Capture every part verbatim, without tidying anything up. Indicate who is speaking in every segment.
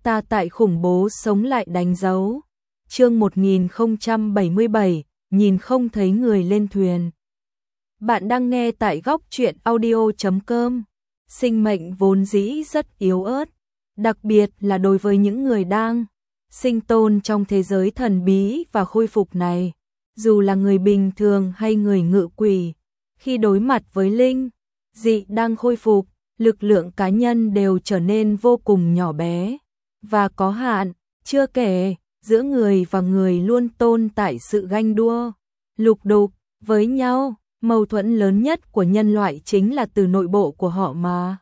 Speaker 1: ta tại khủng bố sống lại đánh dấu. Chương một nghìn không trăm bảy mươi bảy, nhìn không thấy người lên thuyền. Bạn đang nghe tại góc truyện audio chấm com. Sinh mệnh vốn dĩ rất yếu ớt, đặc biệt là đối với những người đang sinh tồn trong thế giới thần bí và khôi phục này. Dù là người bình thường hay người ngự quỷ, khi đối mặt với linh dị đang khôi phục, lực lượng cá nhân đều trở nên vô cùng nhỏ bé và có hạn. Chưa kể, giữa người và người luôn tồn tại sự ganh đua, lục đục với nhau. Mâu thuẫn lớn nhất của nhân loại chính là từ nội bộ của họ mà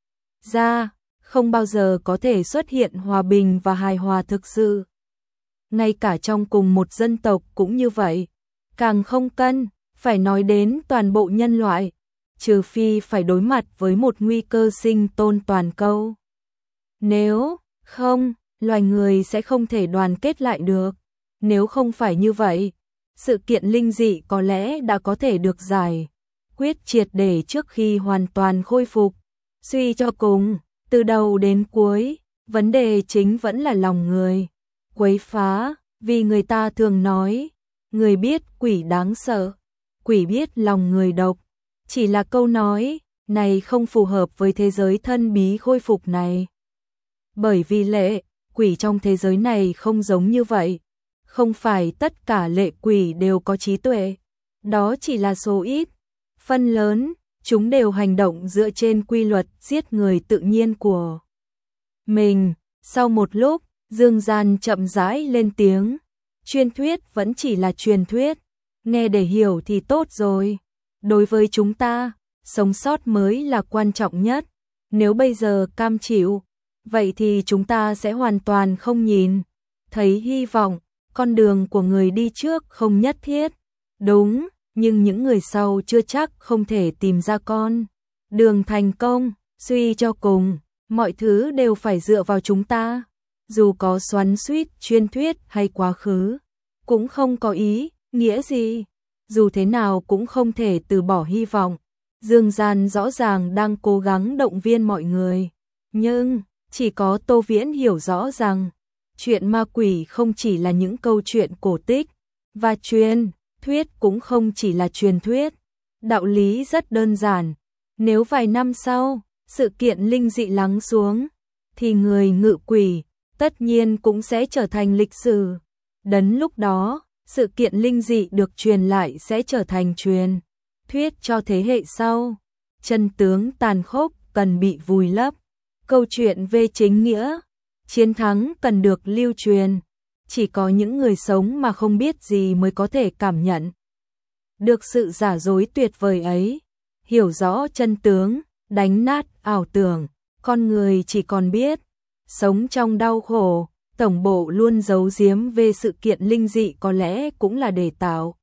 Speaker 1: ra, không bao giờ có thể xuất hiện hòa bình và hài hòa thực sự. Ngay cả trong cùng một dân tộc cũng như vậy, càng không cần phải nói đến toàn bộ nhân loại, trừ phi phải đối mặt với một nguy cơ sinh tồn toàn cầu. Nếu không, loài người sẽ không thể đoàn kết lại được. Nếu không phải như vậy, sự kiện linh dị có lẽ đã có thể được giải quyết triệt để trước khi hoàn toàn khôi phục. Suy cho cùng, từ đầu đến cuối, vấn đề chính vẫn là lòng người quấy phá, vì người ta thường nói, người biết quỷ đáng sợ, quỷ biết lòng người độc. Chỉ là câu nói này không phù hợp với thế giới thân bí khôi phục này. Bởi vì lệ quỷ trong thế giới này không giống như vậy. Không phải tất cả lệ quỷ đều có trí tuệ, đó chỉ là số ít. Phần lớn, chúng đều hành động dựa trên quy luật giết người tự nhiên của mình. Sau một lúc, Dương Gian chậm rãi lên tiếng. Truyền thuyết vẫn chỉ là truyền thuyết, nghe để hiểu thì tốt rồi. Đối với chúng ta, sống sót mới là quan trọng nhất. Nếu bây giờ cam chịu, vậy thì chúng ta sẽ hoàn toàn không nhìn thấy hy vọng. Con đường của người đi trước không nhất thiết đúng, nhưng những người sau chưa chắc không thể tìm ra con đường thành công. Suy cho cùng, mọi thứ đều phải dựa vào chúng ta. Dù có xoắn xuýt truyền thuyết hay quá khứ, cũng không có ý nghĩa gì. Dù thế nào cũng không thể từ bỏ hy vọng. Dương Gian rõ ràng đang cố gắng động viên mọi người, nhưng chỉ có Tô Viễn hiểu rõ rằng chuyện ma quỷ không chỉ là những câu chuyện cổ tích, và truyền thuyết cũng không chỉ là truyền thuyết. Đạo lý rất đơn giản, nếu vài năm sau, sự kiện linh dị lắng xuống, thì người ngự quỷ tất nhiên cũng sẽ trở thành lịch sử. Đến lúc đó, sự kiện linh dị được truyền lại sẽ trở thành truyền thuyết cho thế hệ sau. Chân tướng tàn khốc cần bị vùi lấp. Câu chuyện về chính nghĩa, chiến thắng cần được lưu truyền. Chỉ có những người sống mà không biết gì mới có thể cảm nhận được sự giả dối tuyệt vời ấy. Hiểu rõ chân tướng, đánh nát ảo tưởng. Con người chỉ còn biết sống trong đau khổ. Tổng bộ luôn giấu giếm về sự kiện linh dị có lẽ cũng là để tạo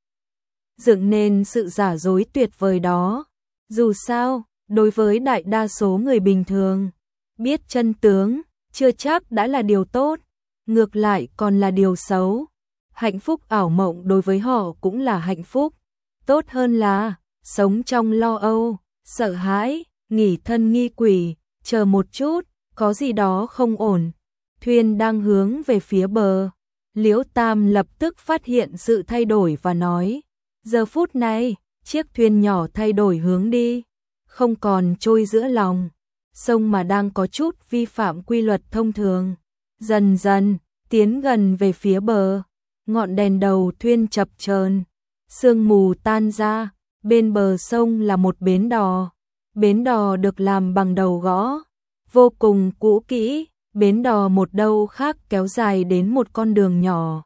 Speaker 1: dựng nên sự giả dối tuyệt vời đó. Dù sao, đối với đại đa số người bình thường, biết chân tướng chưa chắc đã là điều tốt, ngược lại còn là điều xấu. Hạnh phúc ảo mộng đối với họ cũng là hạnh phúc. Tốt hơn là sống trong lo âu, sợ hãi, nghỉ thân nghi quỷ. Chờ một chút, có gì đó không ổn. Thuyền đang hướng về phía bờ. Liễu Tam lập tức phát hiện sự thay đổi và nói, giờ phút này, chiếc thuyền nhỏ thay đổi hướng đi, không còn trôi giữa lòng sông mà đang có chút vi phạm quy luật thông thường. Dần dần, tiến gần về phía bờ, ngọn đèn đầu thuyền chập chờn, sương mù tan ra, bên bờ sông là một bến đò. Bến đò được làm bằng đầu gỗ, vô cùng cũ kỹ. Bến đò một đầu khác kéo dài đến một con đường nhỏ,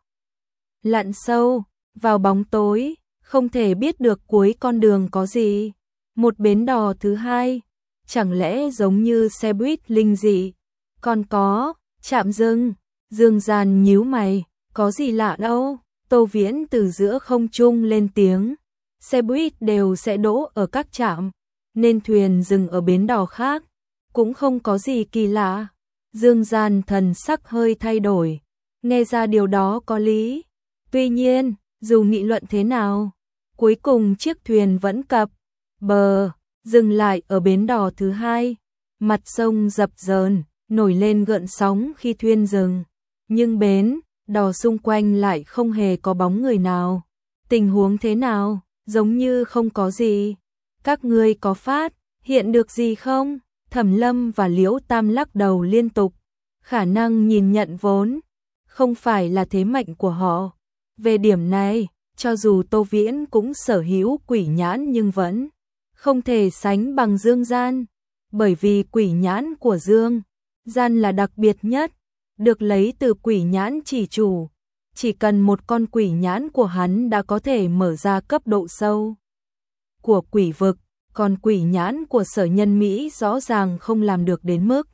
Speaker 1: lặn sâu vào bóng tối, không thể biết được cuối con đường có gì. Một bến đò thứ hai, chẳng lẽ giống như xe buýt linh dị, còn có trạm dừng. Dương Gian nhíu mày, có gì lạ đâu. Tô Viễn từ giữa không trung lên tiếng, xe buýt đều sẽ đỗ ở các trạm, nên thuyền dừng ở bến đò khác cũng không có gì kỳ lạ. Dương Gian thần sắc hơi thay đổi, nghe ra điều đó có lý. Tuy nhiên, dù nghị luận thế nào, cuối cùng chiếc thuyền vẫn cập bờ, dừng lại ở bến đò thứ hai. Mặt sông dập dờn, nổi lên gợn sóng khi thuyền dừng. Nhưng bến đò xung quanh lại không hề có bóng người nào. Tình huống thế nào? Giống như không có gì. Các ngươi có phát hiện được gì không? Thẩm Lâm và Liễu Tam lắc đầu liên tục. Khả năng nhìn nhận vốn không phải là thế mạnh của họ. Về điểm này, cho dù Tô Viễn cũng sở hữu quỷ nhãn nhưng vẫn không thể sánh bằng Dương Gian. Bởi vì quỷ nhãn của Dương Gian là đặc biệt nhất, được lấy từ quỷ nhãn chỉ chủ. Chỉ cần một con quỷ nhãn của hắn đã có thể mở ra cấp độ sâu của quỷ vực, còn quỷ nhãn của Sở Nhân Mỹ rõ ràng không làm được đến mức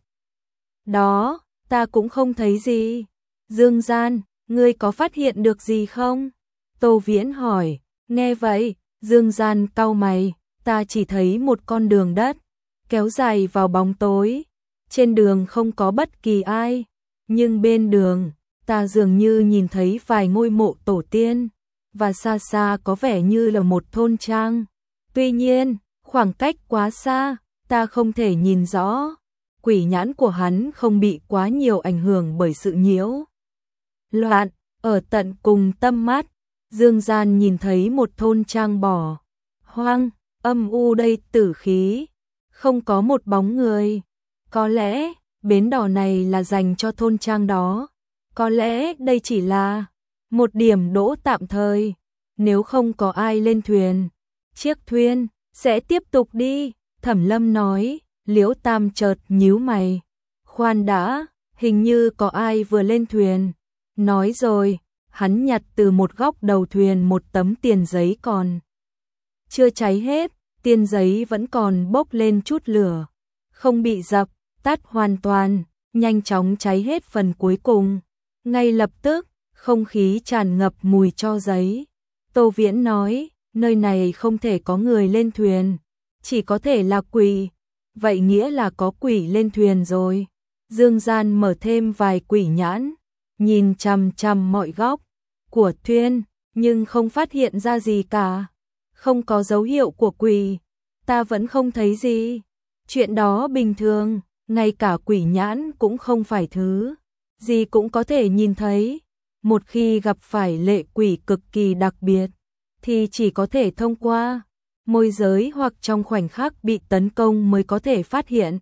Speaker 1: đó. Ta cũng không thấy gì. Dương Gian, ngươi có phát hiện được gì không? Tô Viễn hỏi. Nghe vậy, Dương Gian cau mày. Ta chỉ thấy một con đường đất kéo dài vào bóng tối. Trên đường không có bất kỳ ai, nhưng bên đường ta dường như nhìn thấy vài ngôi mộ tổ tiên, và xa xa có vẻ như là một thôn trang. Tuy nhiên, khoảng cách quá xa, ta không thể nhìn rõ. Quỷ nhãn của hắn không bị quá nhiều ảnh hưởng bởi sự nhiễu loạn. Ở tận cùng tâm mắt, Dương Gian nhìn thấy một thôn trang bỏ hoang, âm u đầy tử khí, không có một bóng người. Có lẽ bến đò này là dành cho thôn trang đó. Có lẽ đây chỉ là một điểm đỗ tạm thời. Nếu không có ai lên thuyền, chiếc thuyền sẽ tiếp tục đi. Thẩm Lâm nói. Liễu Tam chợt nhíu mày. Khoan đã, hình như có ai vừa lên thuyền. Nói rồi, hắn nhặt từ một góc đầu thuyền một tấm tiền giấy còn chưa cháy hết. Tiền giấy vẫn còn bốc lên chút lửa, không bị dập tắt hoàn toàn, nhanh chóng cháy hết phần cuối cùng. Ngay lập tức, không khí tràn ngập mùi tro giấy. Tô Viễn nói, nơi này không thể có người lên thuyền, chỉ có thể là quỷ. Vậy nghĩa là có quỷ lên thuyền rồi. Dương Gian mở thêm vài quỷ nhãn, nhìn chằm chằm mọi góc của thuyền, nhưng không phát hiện ra gì cả. Không có dấu hiệu của quỷ. Ta vẫn không thấy gì. Chuyện đó bình thường, ngay cả quỷ nhãn cũng không phải thứ gì cũng có thể nhìn thấy. Một khi gặp phải lệ quỷ cực kỳ đặc biệt, thì chỉ có thể thông qua môi giới hoặc trong khoảnh khắc bị tấn công mới có thể phát hiện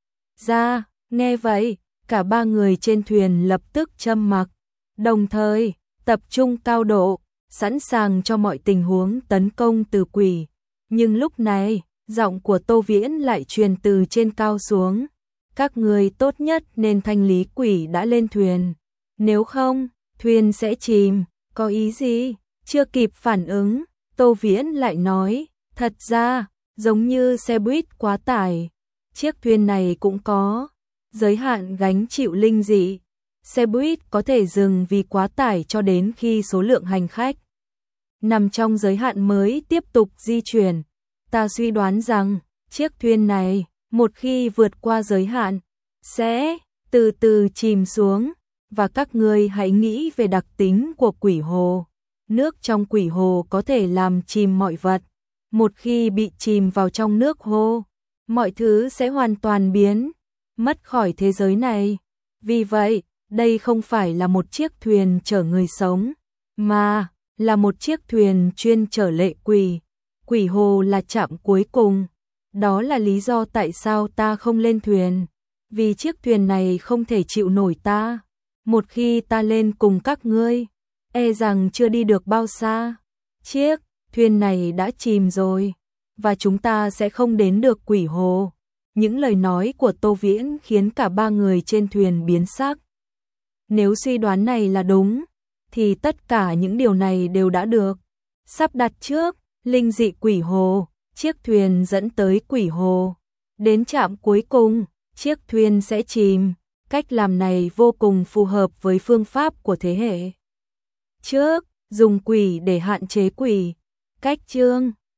Speaker 1: ra. Nghe vậy, cả ba người trên thuyền lập tức trầm mặc, đồng thời tập trung cao độ, sẵn sàng cho mọi tình huống tấn công từ quỷ. Nhưng lúc này, giọng của Tô Viễn lại truyền từ trên cao xuống. Các người tốt nhất nên thanh lý quỷ đã lên thuyền. Nếu không, thuyền sẽ chìm. Có ý gì? Chưa kịp phản ứng, Tô Viễn lại nói. Thật ra, giống như xe buýt quá tải, chiếc thuyền này cũng có giới hạn gánh chịu linh dị. Xe buýt có thể dừng vì quá tải cho đến khi số lượng hành khách nằm trong giới hạn mới tiếp tục di chuyển. Ta suy đoán rằng, chiếc thuyền này, một khi vượt qua giới hạn, sẽ từ từ chìm xuống. Và các ngươi hãy nghĩ về đặc tính của quỷ hồ. Nước trong quỷ hồ có thể làm chìm mọi vật. Một khi bị chìm vào trong nước hồ, mọi thứ sẽ hoàn toàn biến mất khỏi thế giới này. Vì vậy, đây không phải là một chiếc thuyền chở người sống, mà là một chiếc thuyền chuyên chở lệ quỷ. Quỷ hồ là trạm cuối cùng. Đó là lý do tại sao ta không lên thuyền. Vì chiếc thuyền này không thể chịu nổi ta. Một khi ta lên cùng các ngươi, e rằng chưa đi được bao xa, chiếc thuyền này đã chìm rồi, và chúng ta sẽ không đến được quỷ hồ. Những lời nói của Tô Viễn khiến cả ba người trên thuyền biến sắc. Nếu suy đoán này là đúng, thì tất cả những điều này đều đã được sắp đặt trước. Linh dị quỷ hồ, chiếc thuyền dẫn tới quỷ hồ. Đến trạm cuối cùng, chiếc thuyền sẽ chìm. Cách làm này vô cùng phù hợp với phương pháp của thế hệ trước, dùng quỷ để hạn chế quỷ. Cách chương